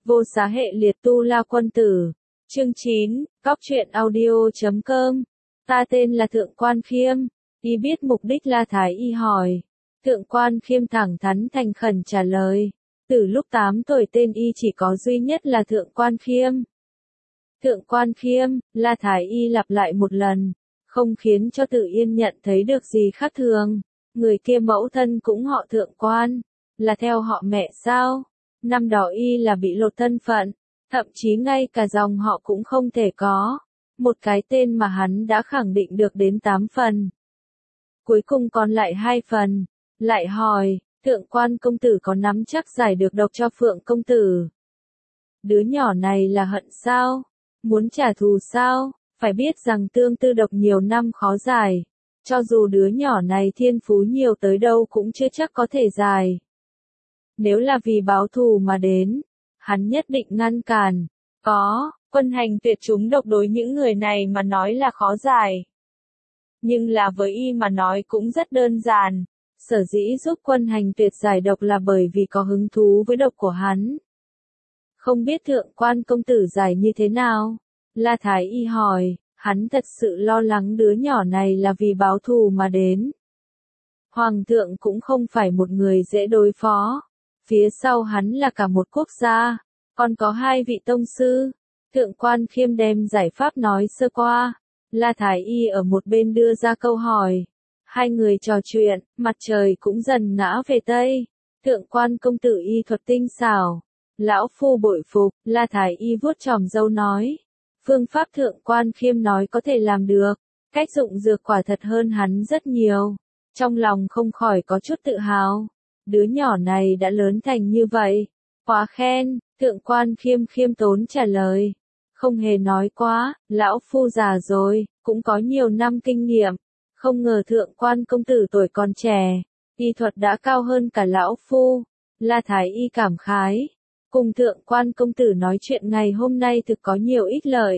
Vô Xá Hệ Liệt Tu La Quân Tử. Chương 9, Góc truyện audio.com. Ta tên là Thượng Quan Khiêm. Y biết mục đích La Thái Y hỏi. Thượng Quan Khiêm thẳng thắn thành khẩn trả lời. Từ lúc 8 tuổi tên y chỉ có duy nhất là Thượng Quan Khiêm. Thượng Quan Khiêm, La Thái Y lặp lại một lần, không khiến cho Tử Yên nhận thấy được gì khác thường. Người kia mẫu thân cũng họ Thượng Quan, là theo họ mẹ sao? Năm đó y là bị lột thân phận, thậm chí ngay cả dòng họ cũng không thể có. Một cái tên mà hắn đã khẳng định được đến 8 phần. Cuối cùng còn lại 2 phần. Lại hỏi, Thượng Quan công tử có nắm chắc giải được độc cho Phượng công tử? Đứa nhỏ này là hận sao? Muốn trả thù sao? Phải biết rằng tương tư độc nhiều năm khó giải. Cho dù đứa nhỏ này thiên phú nhiều tới đâu cũng chưa chắc có thể giải. Nếu là vì báo thù mà đến, hắn nhất định ngăn cản. Quân hành tuyệt trúng độc đối những người này mà nói là khó giải. Nhưng là với y mà nói cũng rất đơn giản. Sở dĩ giúp quân hành tuyệt giải độc là bởi vì có hứng thú với độc của hắn. Không biết Thượng Quan công tử giải như thế nào? La Thái Y hỏi, hắn thật sự lo lắng đứa nhỏ này là vì báo thù mà đến. Hoàng thượng cũng không phải một người dễ đối phó. Phía sau hắn là cả một quốc gia, còn có 2 vị tông sư. Thượng Quan Khiêm đem giải pháp nói sơ qua. La Thái Y ở một bên đưa ra câu hỏi. Hai người trò chuyện, mặt trời cũng dần ngã về Tây. Thượng Quan công tử y thuật tinh xảo. Lão phu bội phục, La Thái Y vuốt chòm râu nói. Phương pháp Thượng Quan Khiêm nói có thể làm được. Cách dụng dược quả thật hơn hắn rất nhiều. Trong lòng không khỏi có chút tự hào. Đứa nhỏ này đã lớn thành như vậy. Quá khen, Thượng Quan Khiêm khiêm tốn trả lời. Không hề nói quá, lão phu già rồi, cũng có nhiều năm kinh nghiệm. Không ngờ Thượng Quan công tử tuổi còn trẻ, y thuật đã cao hơn cả lão phu. La Thái Y cảm khái. Cùng Thượng Quan công tử nói chuyện ngày hôm nay thực có nhiều ích lợi.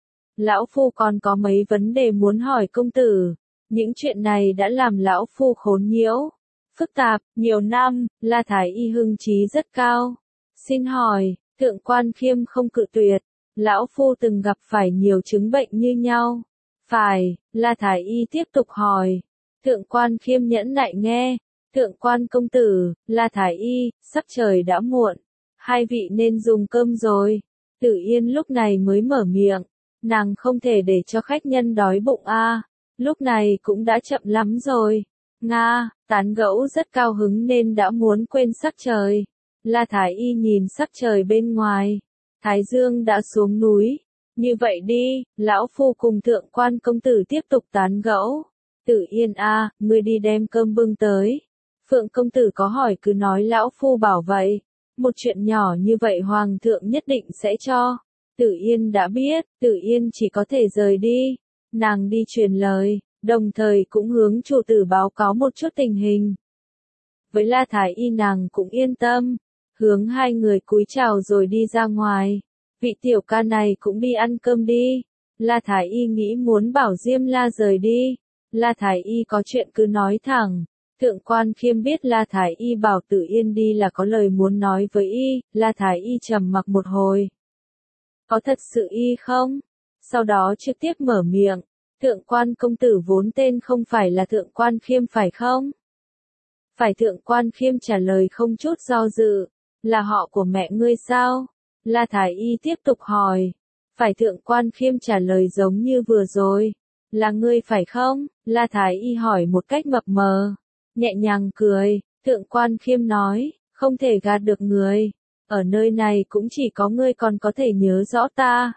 Lão phu còn có mấy vấn đề muốn hỏi công tử. Những chuyện này đã làm lão phu khốn nhiễu, phức tạp, nhiều năm. La Thái Y hưng trí rất cao. Xin hỏi, Thượng Quan Khiêm không cự tuyệt. Lão phu từng gặp phải nhiều chứng bệnh như nhau. Phải, La Thái Y tiếp tục hỏi. Thượng Quan Khiêm nhẫn nại nghe. Thượng Quan công tử, La Thái Y, sắp trời đã muộn. 2 vị nên dùng cơm rồi. Tử Yên lúc này mới mở miệng. Nàng không thể để cho khách nhân đói bụng a. Lúc này cũng đã chậm lắm rồi. Nga, tán gẫu rất cao hứng nên đã muốn quên sắc trời. La Thái Y nhìn sắc trời bên ngoài. Thái Dương đã xuống núi. Như vậy đi, lão phu cùng Thượng Quan công tử tiếp tục tán gẫu. Tử Yên a, ngươi đi đem cơm bưng tới. Phượng công tử có hỏi cứ nói lão phu bảo vậy. Một chuyện nhỏ như vậy hoàng thượng nhất định sẽ cho. Tử Yên đã biết, Tử Yên chỉ có thể rời đi. Nàng đi truyền lời, đồng thời cũng hướng chủ tử báo cáo một chút tình hình. Với La Thái Y nàng cũng yên tâm. Hướng 2 người cúi chào rồi đi ra ngoài. Vị tiểu ca này cũng đi ăn cơm đi. La Thái Y nghĩ muốn bảo Diêm La rời đi. La Thái Y có chuyện cứ nói thẳng. Thượng Quan Khiêm biết La Thái Y bảo Tử Yên đi là có lời muốn nói với y. La Thái Y trầm mặc một hồi. Có thật sự y không? Sau đó trực tiếp mở miệng. Thượng Quan công tử vốn tên không phải là Thượng Quan Khiêm phải không? Phải. Thượng Quan Khiêm trả lời không chút do dự. Là họ của mẹ ngươi sao? La Thái Y tiếp tục hỏi. Phải. Thượng Quan Khiêm trả lời giống như vừa rồi. Là ngươi phải không? La Thái Y hỏi một cách mập mờ. Nhẹ nhàng cười. Thượng Quan Khiêm nói. Không thể gạt được người. Ở nơi này cũng chỉ có ngươi còn có thể nhớ rõ ta.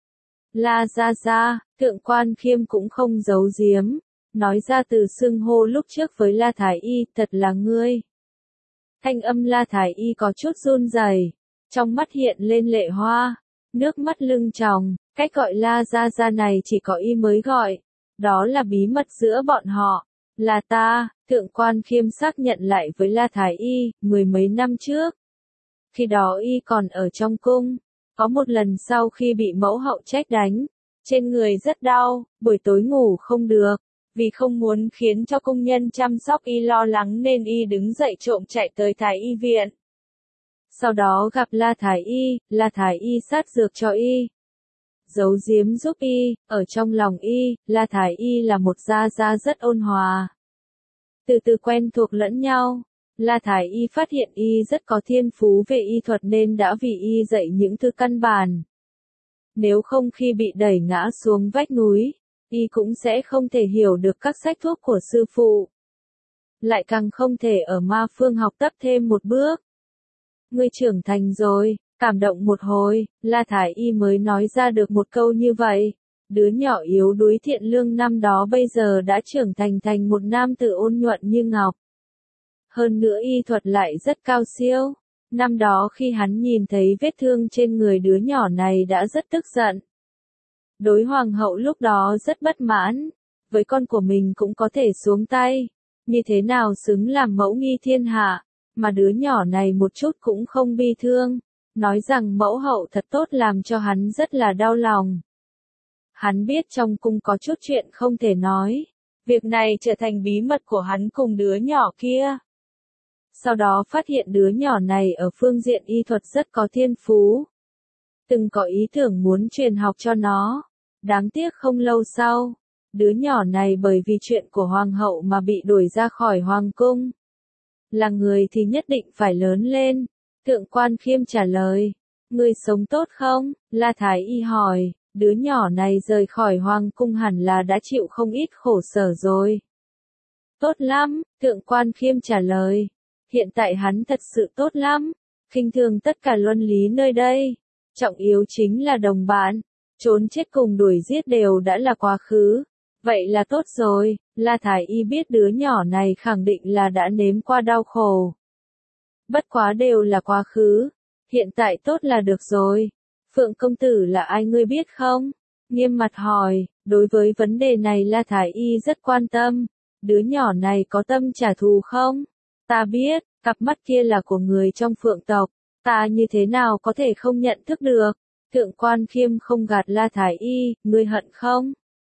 La ra, Thượng Quan Khiêm cũng không giấu giếm. Nói ra từ xưng hô lúc trước với La Thái Y, thật là ngươi. Thanh âm La Thái Y có chút run rẩy, trong mắt hiện lên lệ hoa, nước mắt lưng tròng. Cách gọi La ra này chỉ có y mới gọi. Đó là bí mật giữa bọn họ. Là ta. Thượng Quan Khiêm xác nhận lại với La Thái Y, 10 mấy năm trước. Khi đó y còn ở trong cung. Có một lần sau khi bị mẫu hậu trách đánh, trên người rất đau, buổi tối ngủ không được. Vì không muốn khiến cho công nhân chăm sóc y lo lắng nên y đứng dậy trộm chạy tới Thái Y viện. Sau đó gặp La Thái Y sát dược cho y. Giấu giếm giúp y, ở trong lòng y, La Thái Y là một gia gia rất ôn hòa. Từ từ quen thuộc lẫn nhau, La Thái Y phát hiện y rất có thiên phú về y thuật nên đã vì y dạy những thứ căn bản. Nếu không khi bị đẩy ngã xuống vách núi, y cũng sẽ không thể hiểu được các sách thuốc của sư phụ. Lại càng không thể ở ma phương học tập thêm một bước. Ngươi trưởng thành rồi, cảm động một hồi, La Thái Y mới nói ra được một câu như vậy. Đứa nhỏ yếu đuối thiện lương năm đó bây giờ đã trưởng thành một nam tử ôn nhuận như ngọc. Hơn nữa y thuật lại rất cao siêu. Năm đó khi hắn nhìn thấy vết thương trên người đứa nhỏ này đã rất tức giận. Đối hoàng hậu lúc đó rất bất mãn, với con của mình cũng có thể xuống tay, như thế nào xứng làm mẫu nghi thiên hạ, mà đứa nhỏ này một chút cũng không bi thương, nói rằng mẫu hậu thật tốt làm cho hắn rất là đau lòng. Hắn biết trong cung có chút chuyện không thể nói, việc này trở thành bí mật của hắn cùng đứa nhỏ kia. Sau đó phát hiện đứa nhỏ này ở phương diện y thuật rất có thiên phú. Từng có ý tưởng muốn truyền học cho nó. Đáng tiếc không lâu sau, đứa nhỏ này bởi vì chuyện của hoàng hậu mà bị đuổi ra khỏi hoàng cung. Là người thì nhất định phải lớn lên. Thượng quan Khiêm trả lời, ngươi sống tốt không? La Thái Y hỏi, đứa nhỏ này rời khỏi hoàng cung hẳn là đã chịu không ít khổ sở rồi. Tốt lắm, Thượng quan Khiêm trả lời. Hiện tại hắn thật sự tốt lắm, khinh thường tất cả luân lý nơi đây. Trọng yếu chính là đồng bạn, trốn chết cùng đuổi giết đều đã là quá khứ. Vậy là tốt rồi, La Thái Y biết đứa nhỏ này khẳng định là đã nếm qua đau khổ. Bất quá đều là quá khứ, hiện tại tốt là được rồi. Phượng công tử là ai ngươi biết không? Nghiêm mặt hỏi, đối với vấn đề này La Thái Y rất quan tâm. Đứa nhỏ này có tâm trả thù không? Ta biết, cặp mắt kia là của người trong Phượng tộc, ta như thế nào có thể không nhận thức được? Thượng quan Khiêm không gạt La Thái Y, ngươi hận không?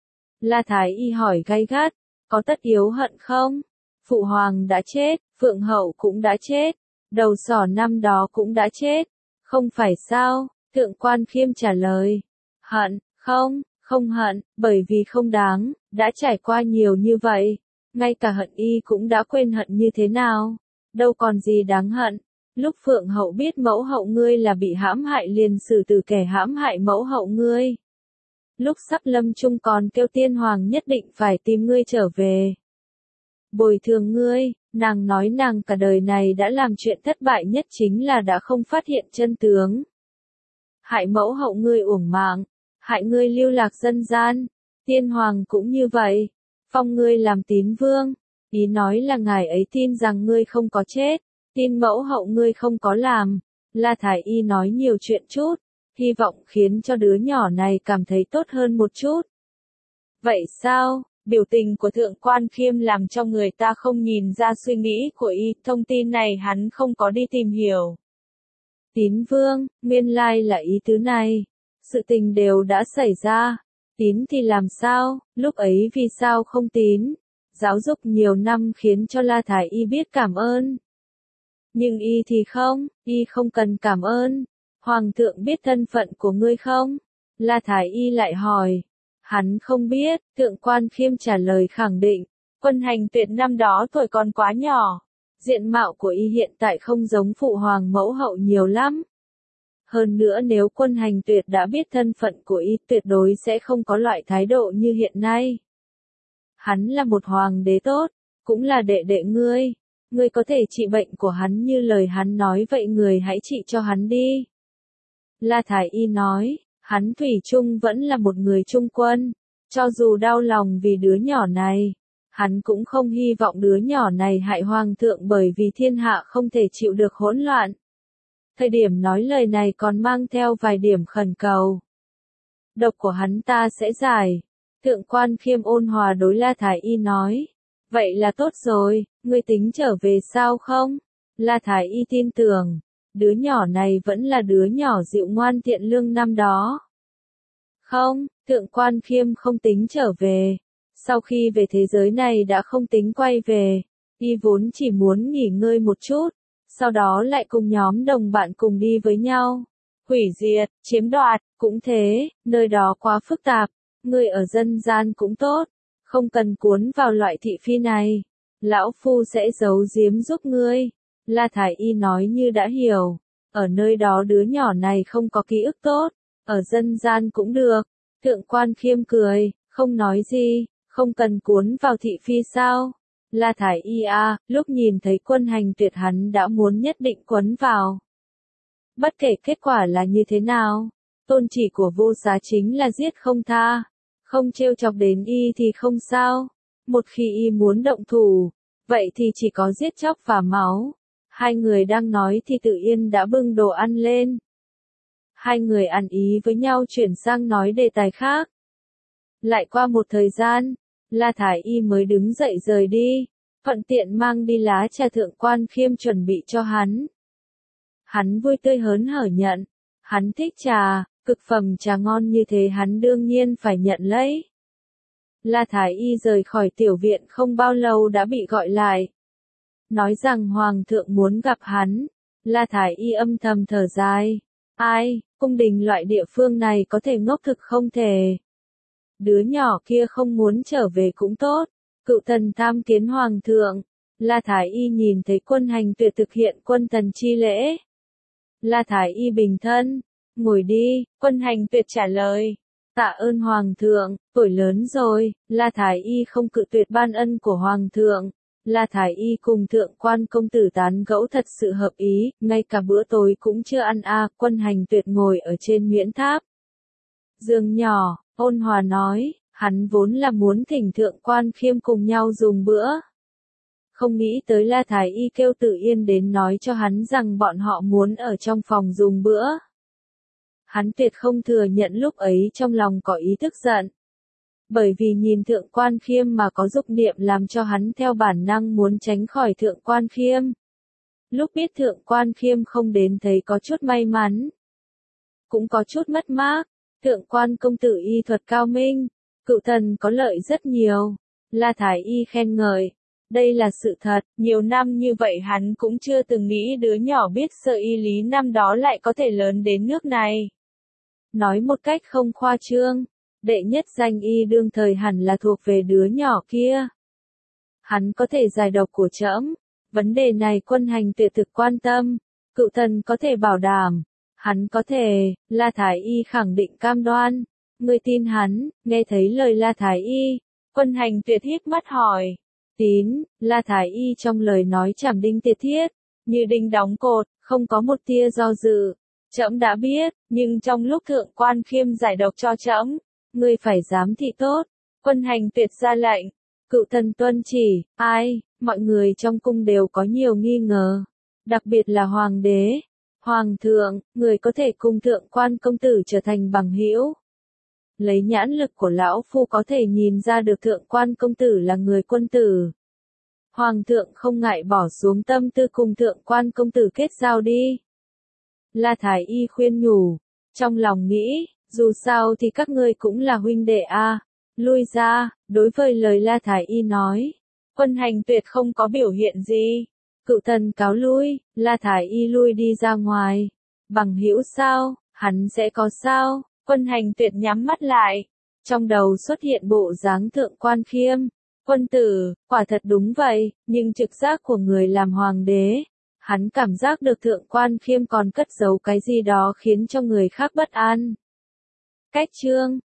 La Thái Y hỏi gay gắt, có tất yếu hận không? Phụ hoàng đã chết, Phượng hậu cũng đã chết, đầu sỏ năm đó cũng đã chết, không phải sao? Thượng quan Khiêm trả lời, hận, không hận, bởi vì không đáng, đã trải qua nhiều như vậy, ngay cả hận y cũng đã quên hận như thế nào, đâu còn gì đáng hận. Lúc Phượng hậu biết mẫu hậu ngươi là bị hãm hại liền xử tử kẻ hãm hại mẫu hậu ngươi. Lúc sắp lâm chung còn kêu tiên hoàng nhất định phải tìm ngươi trở về. Bồi thường ngươi, nàng nói nàng cả đời này đã làm chuyện thất bại nhất chính là đã không phát hiện chân tướng. Hại mẫu hậu ngươi uổng mạng, hại ngươi lưu lạc dân gian, tiên hoàng cũng như vậy, phong ngươi làm tín vương, ý nói là ngài ấy tin rằng ngươi không có chết, tin mẫu hậu ngươi không có làm. La Thái Y nói nhiều chuyện chút, hy vọng khiến cho đứa nhỏ này cảm thấy tốt hơn một chút. Vậy sao? Biểu tình của Thượng quan Khiêm làm cho người ta không nhìn ra suy nghĩ của y, thông tin này hắn không có đi tìm hiểu. Tín vương, nguyên lai là ý tứ này. Sự tình đều đã xảy ra. Tín thì làm sao, lúc ấy vì sao không tín? Giáo dục nhiều năm khiến cho La Thái Y biết cảm ơn. Nhưng y thì không, y không cần cảm ơn. Hoàng thượng biết thân phận của ngươi không? La Thái Y lại hỏi. Hắn không biết, Thượng quan Khiêm trả lời khẳng định. Quân Hành Tuyệt năm đó tuổi còn quá nhỏ. Diện mạo của y hiện tại không giống phụ hoàng mẫu hậu nhiều lắm. Hơn nữa nếu Quân Hành Tuyệt đã biết thân phận của y tuyệt đối sẽ không có loại thái độ như hiện nay. Hắn là một hoàng đế tốt, cũng là đệ đệ ngươi. Ngươi có thể trị bệnh của hắn như lời hắn nói vậy người hãy trị cho hắn đi. La Thái Y nói, hắn thủy chung vẫn là một người trung quân. Cho dù đau lòng vì đứa nhỏ này, hắn cũng không hy vọng đứa nhỏ này hại hoàng thượng bởi vì thiên hạ không thể chịu được hỗn loạn. Thời điểm nói lời này còn mang theo vài điểm khẩn cầu. Độc của hắn ta sẽ giải. Thượng quan Khiêm ôn hòa đối La Thái Y nói. Vậy là tốt rồi, ngươi tính trở về sao không? La Thái Y tin tưởng, đứa nhỏ này vẫn là đứa nhỏ dịu ngoan thiện lương năm đó. Không, Thượng quan Khiêm không tính trở về. Sau khi về thế giới này đã không tính quay về. Y vốn chỉ muốn nghỉ ngơi một chút. sau đó lại cùng nhóm đồng bạn cùng đi với nhau. Hủy diệt, chiếm đoạt, cũng thế, nơi đó quá phức tạp, ngươi ở dân gian cũng tốt, không cần cuốn vào loại thị phi này. Lão Phu sẽ giấu giếm giúp ngươi. La Thái Y nói như đã hiểu, ở nơi đó đứa nhỏ này không có ký ức tốt, ở dân gian cũng được. Thượng Quan Khiêm cười, không nói gì, không cần cuốn vào thị phi sao. La Thái Y lúc nhìn thấy Quân Hành Tuyệt hắn đã muốn nhất định quấn vào. Bất kể kết quả là như thế nào, tôn chỉ của Vô Giá chính là giết không tha, không trêu chọc đến y thì không sao. Một khi y muốn động thủ, vậy thì chỉ có giết chóc và máu. Hai người đang nói thì Tự Yên đã bưng đồ ăn lên. Hai người ăn ý với nhau chuyển sang nói đề tài khác. Lại qua một thời gian, La Thái Y mới đứng dậy rời đi, thuận tiện mang đi lá trà Thượng Quan Khiêm chuẩn bị cho hắn. Hắn vui tươi hớn hở nhận, hắn thích trà, cực phẩm trà ngon như thế hắn đương nhiên phải nhận lấy. La Thái Y rời khỏi tiểu viện không bao lâu đã bị gọi lại. Nói rằng Hoàng thượng muốn gặp hắn, La Thái Y âm thầm thở dài. Ai, cung đình loại địa phương này có thể ngốc thực không thể. Đứa nhỏ kia không muốn trở về cũng tốt. Cựu thần tham kiến Hoàng thượng. La Thái Y nhìn thấy Quân Hành Tuyệt thực hiện quân thần chi lễ. La Thái Y bình thân. Ngồi đi, Quân Hành Tuyệt trả lời. Tạ ơn Hoàng thượng, tuổi lớn rồi, La Thái Y không cự tuyệt ban ân của Hoàng thượng. La Thái Y cùng Thượng Quan công tử tán gẫu thật sự hợp ý, ngay cả bữa tối cũng chưa ăn Quân Hành Tuyệt ngồi ở trên miễn tháp. Giường nhỏ, ôn hòa nói, hắn vốn là muốn thỉnh Thượng Quan Khiêm cùng nhau dùng bữa. Không nghĩ tới La Thái Y kêu Tự Yên đến nói cho hắn rằng bọn họ muốn ở trong phòng dùng bữa. Hắn tuyệt không thừa nhận lúc ấy trong lòng có ý tức giận. Bởi vì nhìn Thượng Quan Khiêm mà có dục niệm làm cho hắn theo bản năng muốn tránh khỏi Thượng Quan Khiêm. Lúc biết Thượng Quan Khiêm không đến thấy có chút may mắn. Cũng có chút mất mát. Thượng Quan công tử y thuật cao minh, cựu thần có lợi rất nhiều. La Thái Y khen ngợi. Đây là sự thật, nhiều năm như vậy hắn cũng chưa từng nghĩ đứa nhỏ biết sơ y lý năm đó lại có thể lớn đến nước này. Nói một cách không khoa trương, đệ nhất danh y đương thời hẳn là thuộc về đứa nhỏ kia. Hắn có thể giải độc của trẫm, vấn đề này Quân Hành Tuyệt thực quan tâm, cựu thần có thể bảo đảm, hắn có thể. La Thái Y khẳng định cam đoan. Ngươi tin hắn? Nghe thấy lời La Thái Y, Quân Hành Tuyệt híp mắt hỏi. Tín. La Thái Y trong lời nói chảm đinh tiệt thiết, như đinh đóng cột, không có một tia do dự. Trẫm đã biết, nhưng trong lúc Thượng Quan Khiêm giải độc cho trẫm, ngươi phải giám thị tốt. Quân Hành Tuyệt ra lệnh. Cựu thần tuân chỉ. Ai, mọi người trong cung đều có nhiều nghi ngờ, đặc biệt là hoàng đế. Hoàng thượng, người có thể cùng Thượng Quan công tử trở thành bằng hữu. Lấy nhãn lực của lão phu có thể nhìn ra được Thượng Quan công tử là người quân tử. Hoàng thượng không ngại bỏ xuống tâm tư cùng Thượng Quan công tử kết giao đi. La Thái Y khuyên nhủ, trong lòng nghĩ, dù sao thì các ngươi cũng là huynh đệ lui ra. Đối với lời La Thái Y nói, Quân Hành Tuyệt không có biểu hiện gì. Cựu thần cáo lui, La Thái Y lui đi ra ngoài. Bằng hữu sao, hắn sẽ có sao? Quân Hành Tuyệt nhắm mắt lại. Trong đầu xuất hiện bộ dáng Thượng Quan Khiêm. Quân tử, quả thật đúng vậy, nhưng trực giác của người làm hoàng đế. Hắn cảm giác được Thượng Quan Khiêm còn cất giấu cái gì đó khiến cho người khác bất an. Cách chương